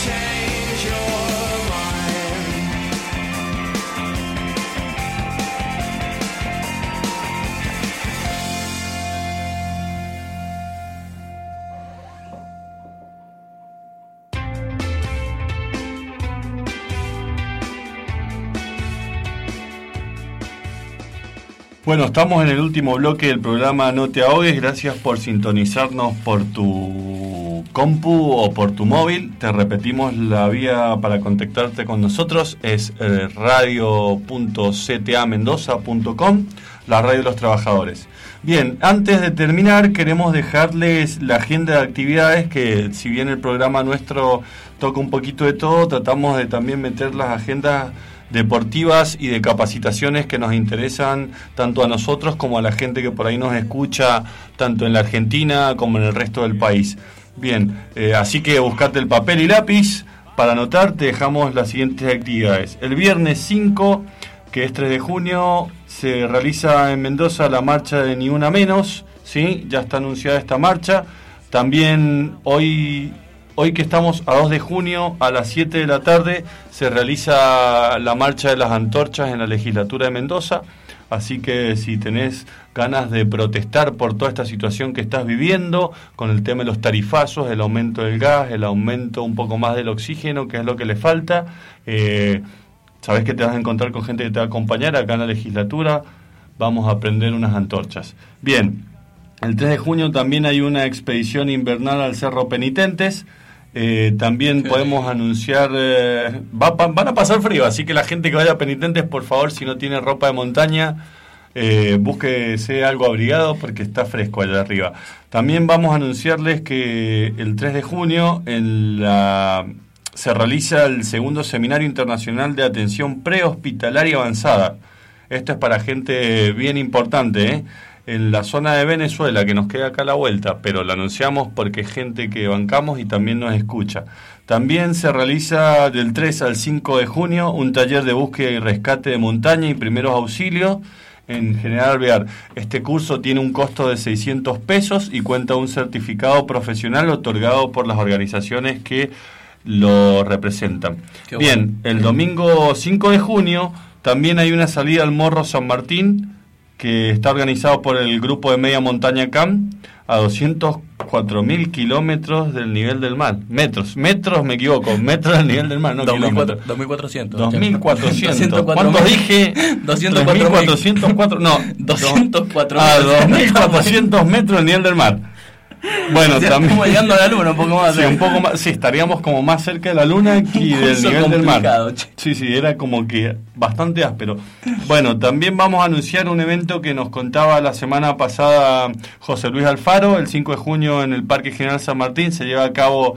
change your mind. Bueno, estamos en el último bloque del programa No Te Ahogues. Gracias por sintonizarnos por tu compu o por tu móvil. Te repetimos la vía para contactarte con nosotros. Es radio.ctamendoza.com, la radio de los trabajadores. Bien, antes de terminar queremos dejarles la agenda de actividades que, si bien el programa nuestro toca un poquito de todo, tratamos de también meter las agendas deportivas y de capacitaciones que nos interesan tanto a nosotros como a la gente que por ahí nos escucha, tanto en la Argentina como en el resto del país. Bien, así que buscate el papel y lápiz para anotar. Te dejamos las siguientes actividades. El viernes 5, que es 3 de junio, se realiza en Mendoza la marcha de Ni Una Menos, ¿sí? Ya está anunciada esta marcha. También hoy que estamos a 2 de junio, a las 7 de la tarde, se realiza la marcha de las antorchas en la legislatura de Mendoza. Así que si tenés ganas de protestar por toda esta situación que estás viviendo, con el tema de los tarifazos, el aumento del gas, el aumento un poco más del oxígeno, que es lo que le falta, sabés que te vas a encontrar con gente que te va a acompañar acá en la legislatura. Vamos a prender unas antorchas. Bien, el 3 de junio también hay una expedición invernal al Cerro Penitentes. También podemos anunciar, van a pasar frío, así que la gente que vaya a Penitentes, por favor, si no tiene ropa de montaña, búsquese algo abrigado porque está fresco allá arriba. También vamos a anunciarles que el 3 de junio se realiza el segundo Seminario Internacional de Atención Prehospitalaria Avanzada. Esto es para gente bien importante, en la zona de Venezuela, que nos queda acá a la vuelta, pero lo anunciamos porque es gente que bancamos y también nos escucha. También se realiza del 3 al 5 de junio un taller de búsqueda y rescate de montaña y primeros auxilios en General Alvear. Este curso tiene un costo de 600 pesos y cuenta un certificado profesional otorgado por las organizaciones que lo representan. Bien, el domingo 5 de junio también hay una salida al Morro San Martín, que está organizado por el grupo de Media Montaña CAM, a 204.000 kilómetros del nivel del mar. Metros, me equivoco, metros del nivel del mar, no kilómetros. 2.400. 2.400. ¿Cuántos dije? 2.404, no. 204. 2.400 metros del nivel del mar. Bueno, también estamos llegando a la luna un poco más. Sí, un poco más, sí, estaríamos como más cerca de la luna y del nivel del mar. Sí, era como que bastante áspero. Bueno, también vamos a anunciar un evento que nos contaba la semana pasada José Luis Alfaro. El 5 de junio en el Parque General San Martín se lleva a cabo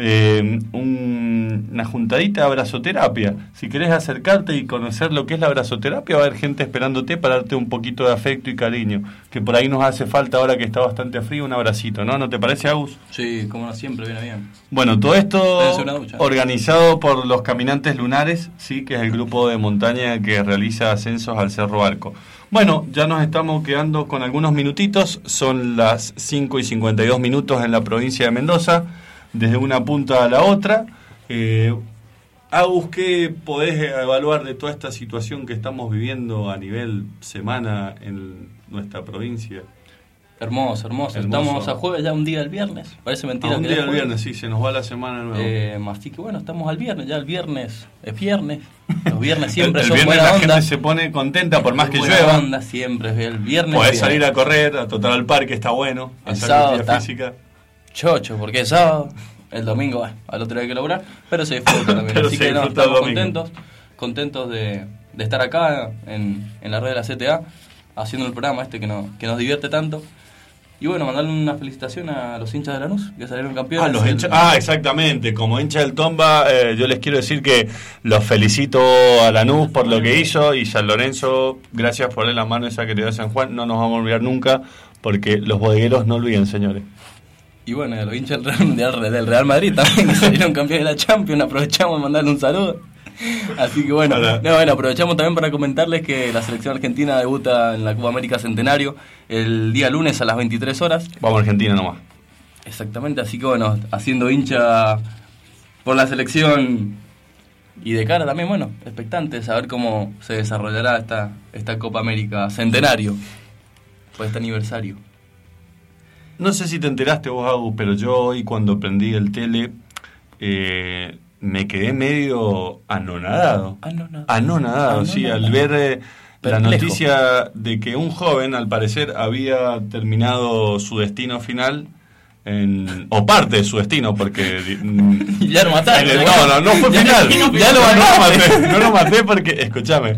una juntadita de abrazoterapia. Si querés acercarte y conocer lo que es la abrazoterapia, va a haber gente esperándote para darte un poquito de afecto y cariño, que por ahí nos hace falta ahora que está bastante frío, un abracito, ¿no? ¿No te parece, Agus? Sí, como no, siempre viene bien. Bueno, todo esto organizado por los Caminantes Lunares, sí, que es el grupo de montaña que realiza ascensos al Cerro Arco. Bueno, ya nos estamos quedando con algunos minutitos, son las 5:52 minutos en la provincia de Mendoza, desde una punta a la otra. Agus, ¿qué podés evaluar de toda esta situación que estamos viviendo a nivel semana en nuestra provincia? Hermoso. Estamos a jueves, ya un día del viernes. Parece mentira. Un día del viernes, sí, se nos va la semana nueva. Así que bueno, estamos al viernes, ya el viernes es viernes. Los viernes siempre el son viernes buena la onda. gente se pone contenta por más que buena llueva. Onda, siempre es el viernes. Podés salir a correr, a trotar al parque, está bueno. El sábado está física. Chocho, porque es sábado. El domingo, al otro día hay que laburar, pero se disfruta también. Así que no, estamos contentos de estar acá en la red de la CTA, haciendo el programa que nos divierte tanto. Y bueno, mandarle una felicitación a los hinchas de Lanús, que salieron campeones. Exactamente. Como hincha del Tomba, yo les quiero decir que los felicito a Lanús por lo que hizo, y San Lorenzo, gracias por darle la mano esa que te dio San Juan. No nos vamos a olvidar nunca, porque los bodegueros no olviden, señores. Y bueno, los hinchas del Real Madrid también, que salieron campeones de la Champions, aprovechamos de mandarle un saludo. Así que bueno, aprovechamos también para comentarles que la selección argentina debuta en la Copa América Centenario el día lunes a las 23 horas. Vamos a Argentina nomás. Exactamente, así que bueno, haciendo hincha por la selección y de cara también, bueno, expectantes a ver cómo se desarrollará esta Copa América Centenario, por este aniversario. No sé si te enteraste vos, Agus, pero yo hoy cuando prendí el tele me quedé medio anonadado. Anonadado, sí, al ver la noticia de que un joven, al parecer, había terminado su destino final, o parte de su destino, porque... ya lo mataste. No fue final. Ya no lo maté porque, escúchame,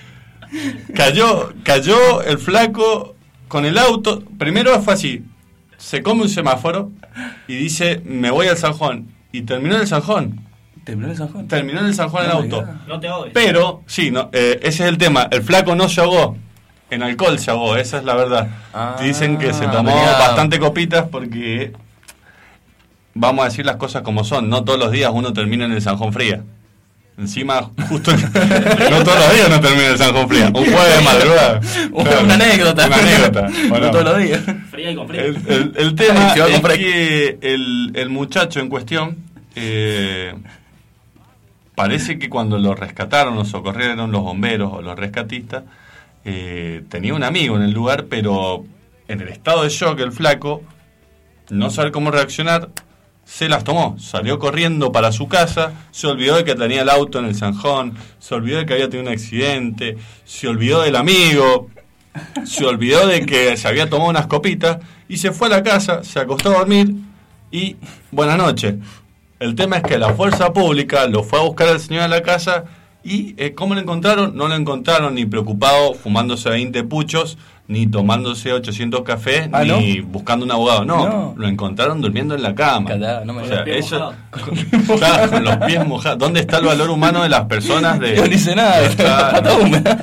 cayó el flaco con el auto. Primero fue así, se come un semáforo y dice, me voy al Sanjón. Y terminó en el Sanjón. Terminó en el Sanjón el auto. No te ahogues. Pero, sí, ese es el tema. El flaco no se ahogó. En alcohol se ahogó, esa es la verdad. Dicen que se tomó bastante copitas porque, vamos a decir las cosas como son, no todos los días uno termina en el Sanjón Fría. Encima, justo no todos los días uno termina en el Sanjón Fría. Un jueves de madrugada. Una anécdota. Bueno, no todos los días. Fría y con frío. El tema es que el muchacho en cuestión, parece que cuando lo rescataron, lo socorrieron los bomberos o los rescatistas, tenía un amigo en el lugar, pero en el estado de shock el flaco, no saber cómo reaccionar, se las tomó, salió corriendo para su casa, se olvidó de que tenía el auto en el Sanjón, se olvidó de que había tenido un accidente, se olvidó del amigo, se olvidó de que se había tomado unas copitas y se fue a la casa, se acostó a dormir y buenas noches. El tema es que la fuerza pública lo fue a buscar al señor a la casa y ¿cómo lo encontraron? No lo encontraron ni preocupado fumándose 20 puchos, ni tomándose 800 cafés, ni buscando un abogado. No, lo encontraron durmiendo en la cama. No eso, claro, con los pies mojados. ¿Dónde está el valor humano de las personas? Yo no hice nada, pata húmeda.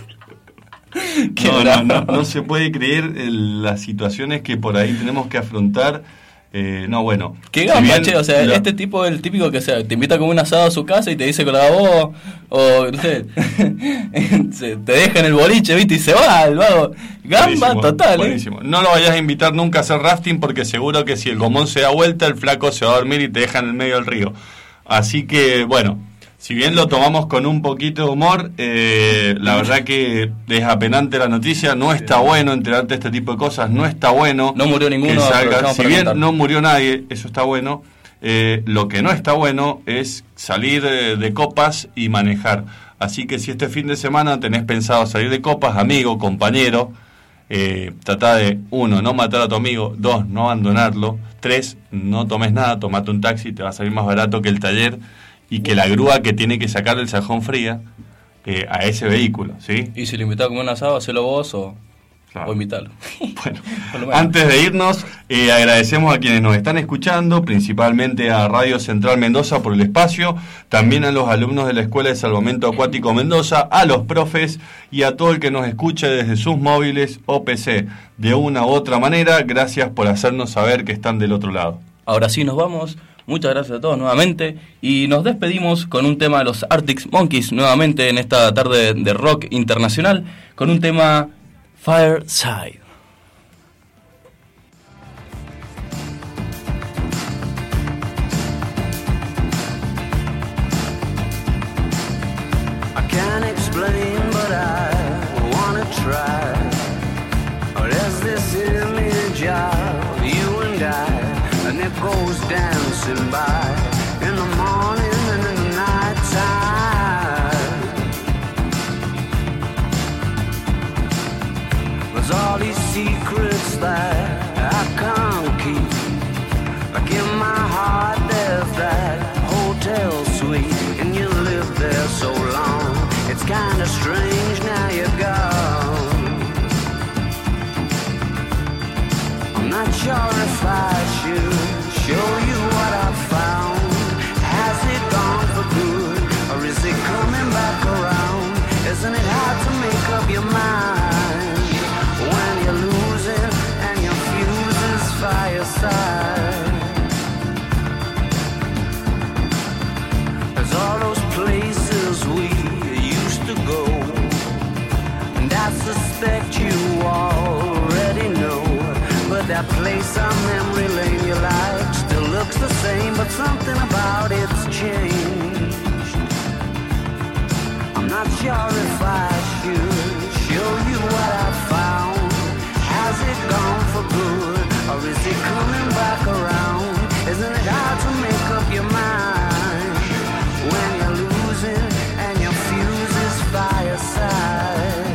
No se puede creer las situaciones que por ahí tenemos que afrontar. Qué gamba, che, o sea, este tipo es el típico que te invita a comer un asado a su casa y te dice con la voz, o no sé, te deja en el boliche, viste, y se va el vago. Gamba buenísimo, total, buenísimo. No lo vayas a invitar nunca a hacer rafting porque seguro que si el gomón se da vuelta, el flaco se va a dormir y te deja en el medio del río. Así que, bueno, si bien lo tomamos con un poquito de humor, la verdad que es apenante la noticia. No está bueno enterarte de este tipo de cosas, no está bueno. No murió ninguno. Si bien no murió nadie, eso está bueno. Lo que no está bueno es salir de copas y manejar. Así que si este fin de semana tenés pensado salir de copas, amigo, compañero, trata de 1, no matar a tu amigo, 2, no abandonarlo, 3, no tomes nada, tomate un taxi, te va a salir más barato que el taller y que la grúa que tiene que sacar del Sanjón Fría a ese vehículo, ¿sí? Y si lo invitás a comer un asado, hacelo vos o invitalo. Bueno, antes de irnos, agradecemos a quienes nos están escuchando, principalmente a Radio Central Mendoza por el espacio, también a los alumnos de la Escuela de Salvamento Acuático Mendoza, a los profes y a todo el que nos escuche desde sus móviles o PC. De una u otra manera, gracias por hacernos saber que están del otro lado. Ahora sí nos vamos. Muchas gracias a todos nuevamente y nos despedimos con un tema de los Arctic Monkeys nuevamente en esta tarde de rock internacional con un tema Fireside. I can't explain but I wanna try. Or is this image of you and I? And it goes dancing by in the morning and in the night time. There's all these secrets that I can't keep. Like in my heart there's that hotel suite, and you lived there so long. It's kinda strange now you're gone. I'm not sure if I should show you what I found. Has it gone for good, or is it coming back around? Isn't it hard to make up your mind when you're losing and your fuse is fireside? There's all those places we used to go, and I suspect you already know. But that place on memory lane you like still looks the same, but something about it's changed. I'm not sure if I should show you what I found. Has it gone for good, or is it coming back around? Isn't it hard to make up your mind when you're losing and your fuse is fireside?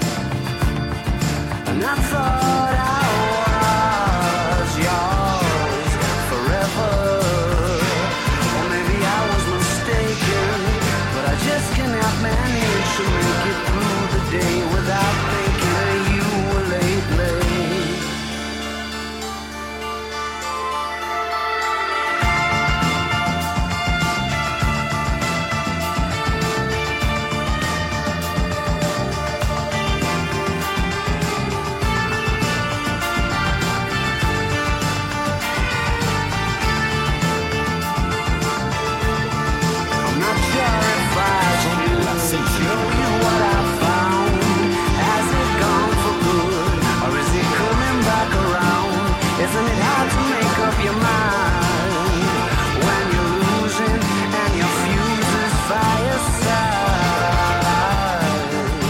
And I thought I was yours forever, or maybe I was mistaken, but I just cannot manage to make it through the day without thinking of you lately. Isn't it hard to make up your mind when you're losing and your fuse is fireside?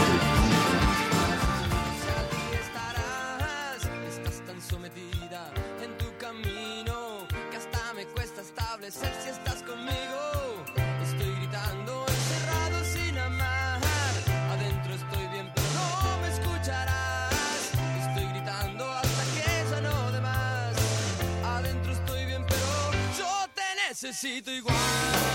Estás tan sometida en tu camino que hasta me cuesta establecer si estás conmigo. Estoy gritando encerrado sin amar. Adentro estoy bien pero no me escucharás. Estoy gritando hasta que ya no de más. Adentro estoy bien pero yo te necesito igual.